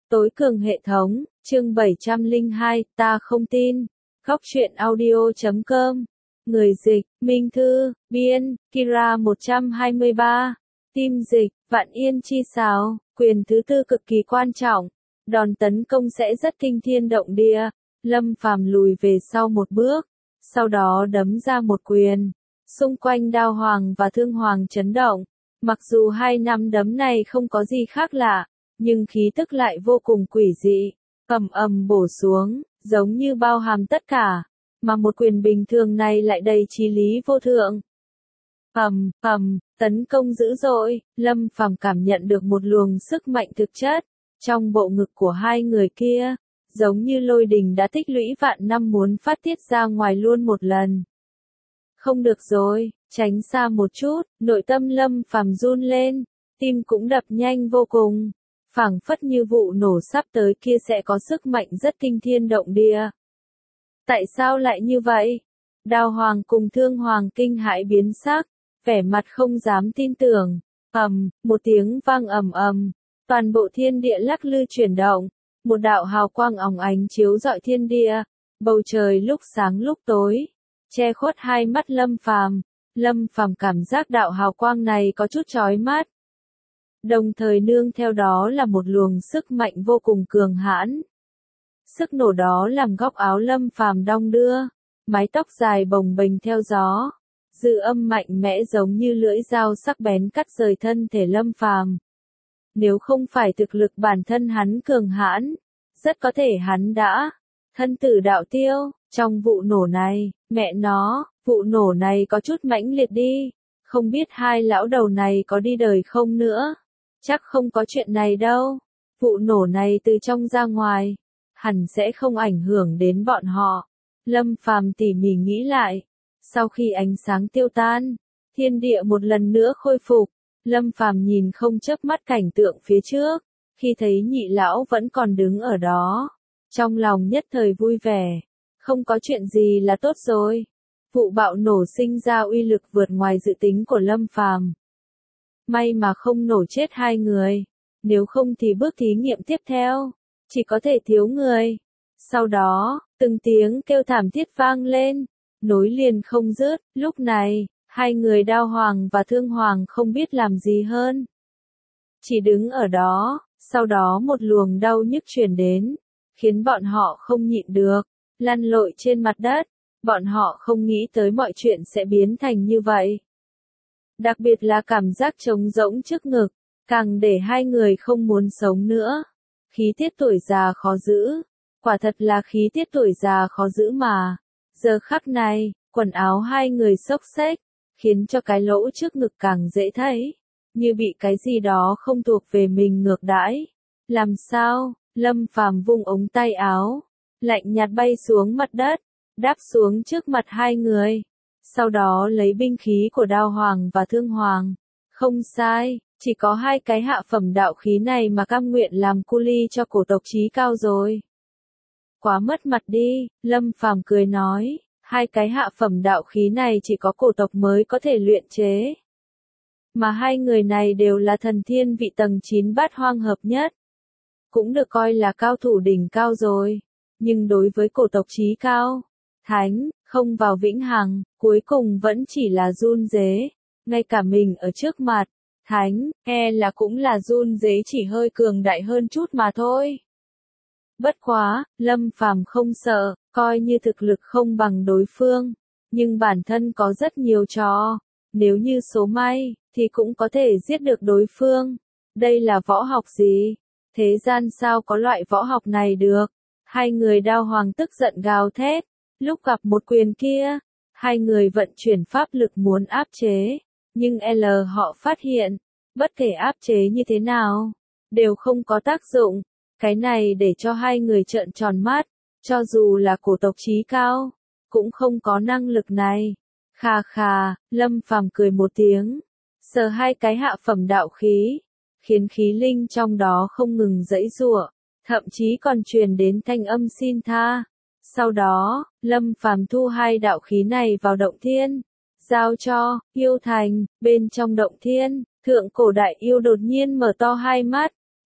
Tối cường hệ thống, chương 702, ta không tin. Góc truyện audio.com. Người dịch, Minh Thư, biên, Kira 123. Tim dịch, Vạn Yên chi sáo, quyền thứ tư cực kỳ quan trọng. Đòn tấn công sẽ rất kinh thiên động địa. Lâm Phàm lùi về sau một bước, sau đó đấm ra một quyền. Xung quanh Đao Hoàng và Thương Hoàng chấn động. Mặc dù hai nắm đấm này không có gì khác lạ, nhưng khí tức lại vô cùng quỷ dị, ầm ầm bổ xuống, giống như bao hàm tất cả, mà một quyền bình thường này lại đầy chí lý vô thượng. Tấn công dữ dội, Lâm Phàm cảm nhận được một luồng sức mạnh thực chất trong bộ ngực của hai người kia, giống như lôi đình đã tích lũy vạn năm muốn phát tiết ra ngoài luôn một lần. Không được rồi, tránh xa một chút, nội tâm Lâm Phàm run lên, tim cũng đập nhanh vô cùng, phảng phất như vụ nổ sắp tới kia sẽ có sức mạnh rất kinh thiên động địa. Tại sao lại như vậy? Đao Hoàng cùng Thương Hoàng kinh hãi biến sắc, vẻ mặt không dám tin tưởng. Một tiếng vang ầm ầm, toàn bộ thiên địa lắc lư chuyển động, một đạo hào quang óng ánh chiếu rọi thiên địa, bầu trời lúc sáng lúc tối, che khuất hai mắt Lâm Phàm. Lâm Phàm cảm giác đạo hào quang này có chút chói mắt. Đồng thời nương theo đó là một luồng sức mạnh vô cùng cường hãn. Sức nổ đó làm góc áo Lâm Phàm đong đưa, mái tóc dài bồng bềnh theo gió, dư âm mạnh mẽ giống như lưỡi dao sắc bén cắt rời thân thể Lâm Phàm. Nếu không phải thực lực bản thân hắn cường hãn, rất có thể hắn đã thân tử đạo tiêu. Trong vụ nổ này, mẹ nó, vụ nổ này có chút mãnh liệt đi, không biết hai lão đầu này có đi đời không nữa. Chắc không có chuyện này đâu. Vụ nổ này từ trong ra ngoài, hẳn sẽ không ảnh hưởng đến bọn họ. Lâm Phàm tỉ mỉ nghĩ lại. Sau khi ánh sáng tiêu tan, thiên địa một lần nữa khôi phục. Lâm Phàm nhìn không chớp mắt cảnh tượng phía trước, khi thấy nhị lão vẫn còn đứng ở đó. Trong lòng nhất thời vui vẻ. Không có chuyện gì là tốt rồi. Vụ bạo nổ sinh ra uy lực vượt ngoài dự tính của Lâm Phàm. May mà không nổ chết hai người, nếu không thì bước thí nghiệm tiếp theo, chỉ có thể thiếu người. Sau đó, từng tiếng kêu thảm thiết vang lên, nối liền không dứt. Lúc này, hai người Đao Hoàng và Thương Hoàng không biết làm gì hơn. Chỉ đứng ở đó, sau đó một luồng đau nhức truyền đến, khiến bọn họ không nhịn được, lăn lội trên mặt đất. Bọn họ không nghĩ tới mọi chuyện sẽ biến thành như vậy. Đặc biệt là cảm giác trống rỗng trước ngực, càng để hai người không muốn sống nữa. Khí tiết tuổi già khó giữ. Quả thật là khí tiết tuổi già khó giữ mà. Giờ khắc này, quần áo hai người xốc xếch, khiến cho cái lỗ trước ngực càng dễ thấy. Như bị cái gì đó không thuộc về mình ngược đãi. Làm sao? Lâm Phàm vung ống tay áo, lạnh nhạt bay xuống mặt đất, đáp xuống trước mặt hai người. Sau đó lấy binh khí của Đao Hoàng và Thương Hoàng. Không sai, chỉ có hai cái hạ phẩm đạo khí này mà cam nguyện làm cu li cho cổ tộc chí cao rồi. Quá mất mặt đi, Lâm Phàm cười nói, hai cái hạ phẩm đạo khí này chỉ có cổ tộc mới có thể luyện chế. Mà hai người này đều là thần thiên vị tầng 9 bát hoang hợp nhất. Cũng được coi là cao thủ đỉnh cao rồi. Nhưng đối với cổ tộc chí cao, thánh, không vào vĩnh hằng, cuối cùng vẫn chỉ là run rế. Ngay cả mình ở trước mặt, thánh, là cũng là run rế, chỉ hơi cường đại hơn chút mà thôi. Bất quá, Lâm Phàm không sợ, coi như thực lực không bằng đối phương, nhưng bản thân có rất nhiều trò. Nếu như số may, thì cũng có thể giết được đối phương. Đây là võ học gì? Thế gian sao có loại võ học này được? Hai người Đao Hoàng tức giận gào thét. Lúc gặp một quyền kia, hai người vận chuyển pháp lực muốn áp chế, nhưng họ phát hiện, bất kể áp chế như thế nào, đều không có tác dụng. Cái này để cho hai người trợn tròn mắt, cho dù là cổ tộc chí cao, cũng không có năng lực này. Khà khà, Lâm Phàm cười một tiếng, sờ hai cái hạ phẩm đạo khí, khiến khí linh trong đó không ngừng giãy giụa, thậm chí còn truyền đến thanh âm xin tha. Sau đó, Lâm Phàm thu hai đạo khí này vào động thiên, giao cho yêu thành. Bên trong động thiên, thượng cổ đại yêu đột nhiên mở to hai mắt,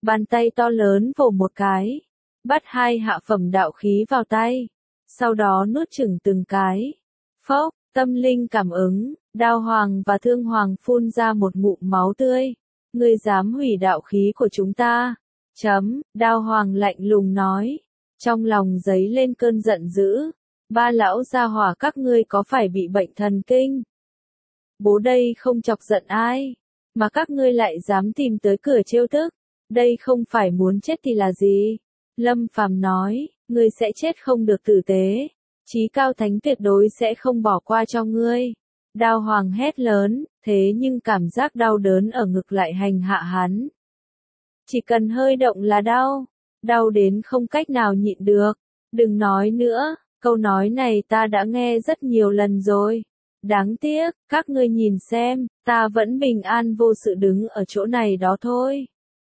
Bàn tay to lớn vồ một cái, bắt hai hạ phẩm đạo khí vào tay, sau đó nuốt chửng từng cái. Phốc, tâm linh cảm ứng, Đao Hoàng và Thương Hoàng phun ra một ngụm máu tươi. Ngươi dám hủy đạo khí của chúng ta? Đao Hoàng lạnh lùng nói, trong lòng giấy lên cơn giận dữ. Ba lão gia hỏa các ngươi có phải bị bệnh thần kinh? Bố đây không chọc giận ai, mà các ngươi lại dám tìm tới cửa trêu tức. Đây không phải muốn chết thì là gì? Lâm Phàm nói, ngươi sẽ chết không được tử tế. Chí cao thánh tuyệt đối sẽ không bỏ qua cho ngươi. Đao Hoàng hét lớn, thế nhưng cảm giác đau đớn ở ngực lại hành hạ hắn. Chỉ cần hơi động là đau, đau đến không cách nào nhịn được. Đừng nói nữa, câu nói này ta đã nghe rất nhiều lần rồi. Đáng tiếc, các ngươi nhìn xem, ta vẫn bình an vô sự đứng ở chỗ này đó thôi.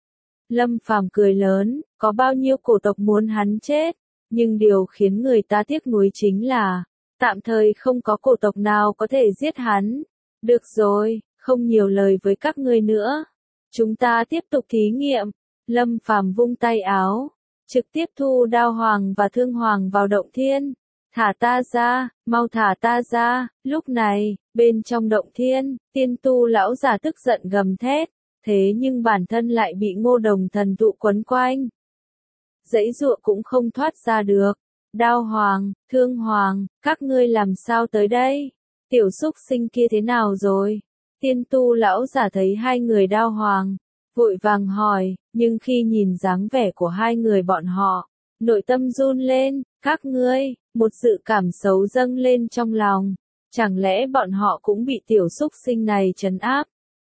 Lâm Phàm cười lớn, có bao nhiêu cổ tộc muốn hắn chết, nhưng điều khiến người ta tiếc nuối chính là, tạm thời không có cổ tộc nào có thể giết hắn. Được rồi, không nhiều lời với các ngươi nữa. Chúng ta tiếp tục thí nghiệm. Lâm Phàm vung tay áo, trực tiếp thu Đao Hoàng và Thương Hoàng vào động thiên. Thả ta ra, mau thả ta ra. Lúc này, bên trong động thiên, tiên tu lão già tức giận gầm thét, thế nhưng bản thân lại bị Ngô Đồng thần thụ quấn quanh. Giãy giụa cũng không thoát ra được. Đao Hoàng, Thương Hoàng, các ngươi làm sao tới đây? Tiểu súc sinh kia thế nào rồi? Tiên tu lão giả thấy hai người Đao Hoàng, vội vàng hỏi, nhưng khi nhìn dáng vẻ của hai người bọn họ, nội tâm run lên. Các ngươi, một sự cảm xấu dâng lên trong lòng. Chẳng lẽ bọn họ cũng bị tiểu súc sinh này trấn áp?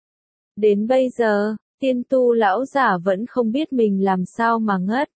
Đến bây giờ, tiên tu lão giả vẫn không biết mình làm sao mà ngất.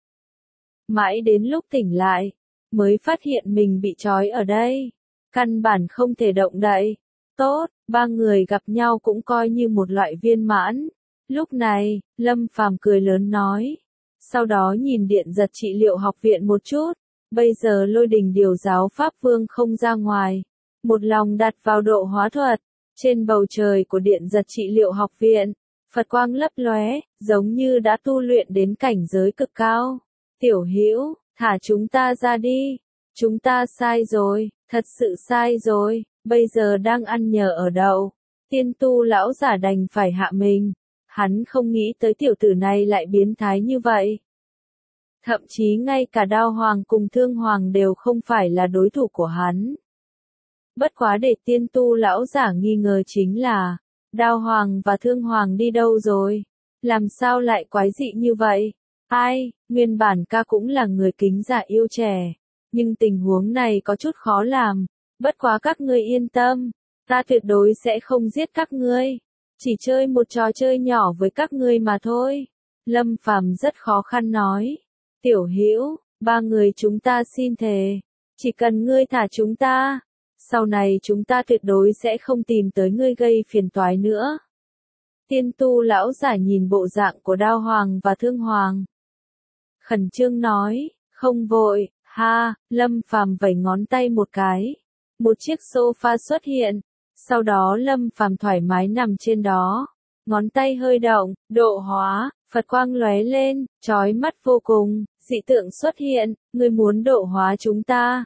Mãi đến lúc tỉnh lại, mới phát hiện mình bị trói ở đây. Căn bản không thể động đậy. Tốt, ba người gặp nhau cũng coi như một loại viên mãn. Lúc này, Lâm Phàm cười lớn nói. Sau đó nhìn điện giật trị liệu học viện một chút. Bây giờ Lôi Đình điều giáo Pháp Vương không ra ngoài. Một lòng đặt vào độ hóa thuật. Trên bầu trời của điện giật trị liệu học viện, Phật quang lấp lóe, giống như đã tu luyện đến cảnh giới cực cao. Tiểu Hữu, thả chúng ta ra đi. Chúng ta sai rồi, thật sự sai rồi, bây giờ đang ăn nhờ ở đậu. Tiên tu lão giả đành phải hạ mình. Hắn không nghĩ tới tiểu tử này lại biến thái như vậy. Thậm chí ngay cả Đao Hoàng cùng Thương Hoàng đều không phải là đối thủ của hắn. Bất quá để tiên tu lão giả nghi ngờ chính là, Đao Hoàng và Thương Hoàng đi đâu rồi? Làm sao lại quái dị như vậy? Ai, nguyên bản ca cũng là người kính giả yêu trẻ. Nhưng tình huống này có chút khó làm. Bất quá các ngươi yên tâm, ta tuyệt đối sẽ không giết các ngươi. Chỉ chơi một trò chơi nhỏ với các ngươi mà thôi. Lâm Phàm rất khó khăn nói. Tiểu Hữu, ba người chúng ta xin thề. Chỉ cần ngươi thả chúng ta, sau này chúng ta tuyệt đối sẽ không tìm tới ngươi gây phiền toái nữa. Tiên tu lão giả nhìn bộ dạng của Đao Hoàng và Thương Hoàng. Khẩn trương nói, không vội, ha, Lâm Phàm vẩy ngón tay một cái. Một chiếc sofa xuất hiện. Sau đó Lâm Phàm thoải mái nằm trên đó. Ngón tay hơi động, độ hóa, Phật quang lóe lên, chói mắt vô cùng, dị tượng xuất hiện, ngươi muốn độ hóa chúng ta.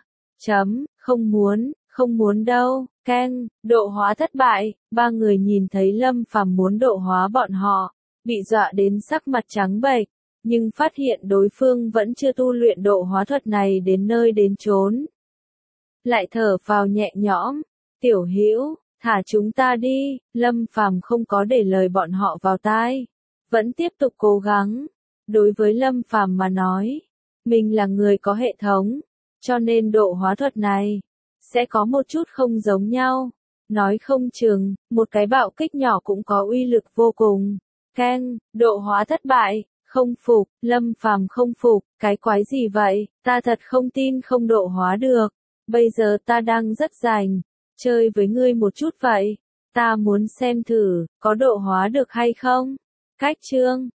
Không muốn đâu, keng, độ hóa thất bại, ba người nhìn thấy Lâm Phàm muốn độ hóa bọn họ, bị dọa đến sắc mặt trắng bệch, nhưng phát hiện đối phương vẫn chưa tu luyện độ hóa thuật này đến nơi đến chốn. Lại thở phào nhẹ nhõm, Tiểu Hữu, thả chúng ta đi, Lâm Phàm không có để lời bọn họ vào tai, vẫn tiếp tục cố gắng. Đối với Lâm Phàm mà nói, mình là người có hệ thống, cho nên độ hóa thuật này sẽ có một chút không giống nhau. Nói không chừng, một cái bạo kích nhỏ cũng có uy lực vô cùng. Keng, độ hóa thất bại, không phục, Lâm Phàm không phục, cái quái gì vậy, ta thật không tin không độ hóa được. Bây giờ ta đang rất rảnh, chơi với ngươi một chút vậy. Ta muốn xem thử, có độ hóa được hay không? Cách chương